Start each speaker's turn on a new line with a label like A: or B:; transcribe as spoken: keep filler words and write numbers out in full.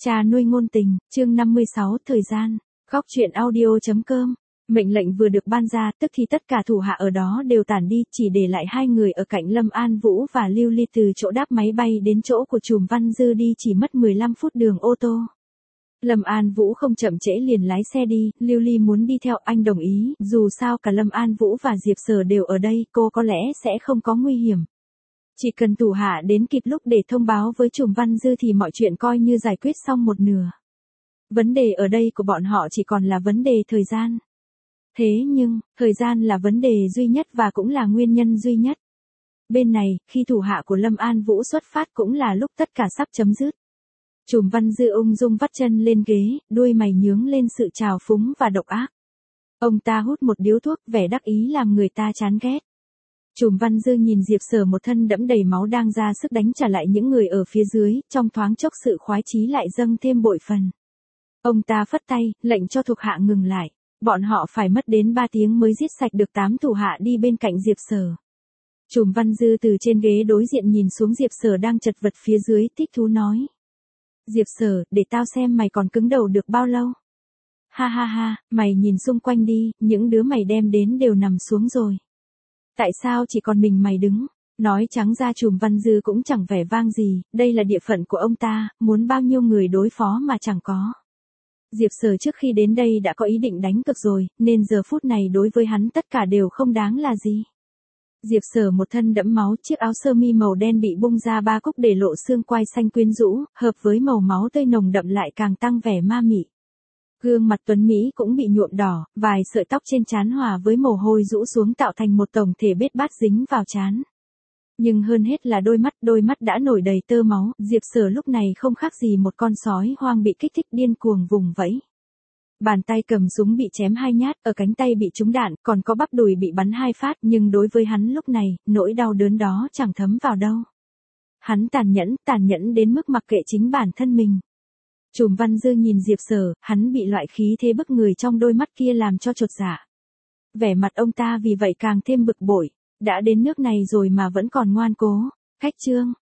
A: Cha nuôi ngôn tình, chương năm mươi sáu, thời gian. Góc truyện audio chấm com. Mệnh lệnh vừa được ban ra, tức thì tất cả thủ hạ ở đó đều tản đi, chỉ để lại hai người ở cạnh Lâm An Vũ và Lưu Ly. Từ chỗ đáp máy bay đến chỗ của Trùm Văn Dư đi chỉ mất mười lăm phút đường ô tô. Lâm An Vũ không chậm trễ liền lái xe đi, Lưu Ly muốn đi theo, anh đồng ý, dù sao cả Lâm An Vũ và Diệp Sở đều ở đây, cô có lẽ sẽ không có nguy hiểm. Chỉ cần thủ hạ đến kịp lúc để thông báo với Trùm Văn Dư thì mọi chuyện coi như giải quyết xong một nửa. Vấn đề ở đây của bọn họ chỉ còn là vấn đề thời gian. Thế nhưng, thời gian là vấn đề duy nhất và cũng là nguyên nhân duy nhất. Bên này, khi thủ hạ của Lâm An Vũ xuất phát cũng là lúc tất cả sắp chấm dứt. Trùm Văn Dư ung dung vắt chân lên ghế, đuôi mày nhướng lên sự trào phúng và độc ác. Ông ta hút một điếu thuốc, vẻ đắc ý làm người ta chán ghét. Trùm Văn Dư nhìn Diệp Sở một thân đẫm đầy máu đang ra sức đánh trả lại những người ở phía dưới, trong thoáng chốc sự khoái chí lại dâng thêm bội phần. Ông ta phất tay, lệnh cho thuộc hạ ngừng lại. Bọn họ phải mất đến ba tiếng mới giết sạch được tám thủ hạ đi bên cạnh Diệp Sở. Trùm Văn Dư từ trên ghế đối diện nhìn xuống Diệp Sở đang chật vật phía dưới, thích thú nói. Diệp Sở, để tao xem mày còn cứng đầu được bao lâu. Ha ha ha, mày nhìn xung quanh đi, những đứa mày đem đến đều nằm xuống rồi. Tại sao chỉ còn mình mày đứng? Nói trắng ra Trùm Văn Dư cũng chẳng vẻ vang gì, đây là địa phận của ông ta, muốn bao nhiêu người đối phó mà chẳng có. Diệp Sở trước khi đến đây đã có ý định đánh cược rồi, nên giờ phút này đối với hắn tất cả đều không đáng là gì. Diệp Sở một thân đẫm máu, chiếc áo sơ mi màu đen bị bung ra ba cúc để lộ xương quai xanh quyến rũ, hợp với màu máu tươi nồng đậm lại càng tăng vẻ ma mị. Gương mặt tuấn Mỹ cũng bị nhuộm đỏ, vài sợi tóc trên trán hòa với mồ hôi rũ xuống tạo thành một tổng thể bết bát dính vào trán. Nhưng hơn hết là đôi mắt, đôi mắt đã nổi đầy tơ máu, Diệp Sở lúc này không khác gì một con sói hoang bị kích thích điên cuồng vùng vẫy. Bàn tay cầm súng bị chém hai nhát, ở cánh tay bị trúng đạn, còn có bắp đùi bị bắn hai phát, nhưng đối với hắn lúc này, nỗi đau đớn đó chẳng thấm vào đâu. Hắn tàn nhẫn, tàn nhẫn đến mức mặc kệ chính bản thân mình. Trùm Văn Dư nhìn Diệp Sở, hắn bị loại khí thế bức người trong đôi mắt kia làm cho chột dạ. Vẻ mặt ông ta vì vậy càng thêm bực bội, đã đến nước này rồi mà vẫn còn ngoan cố. Khách trương,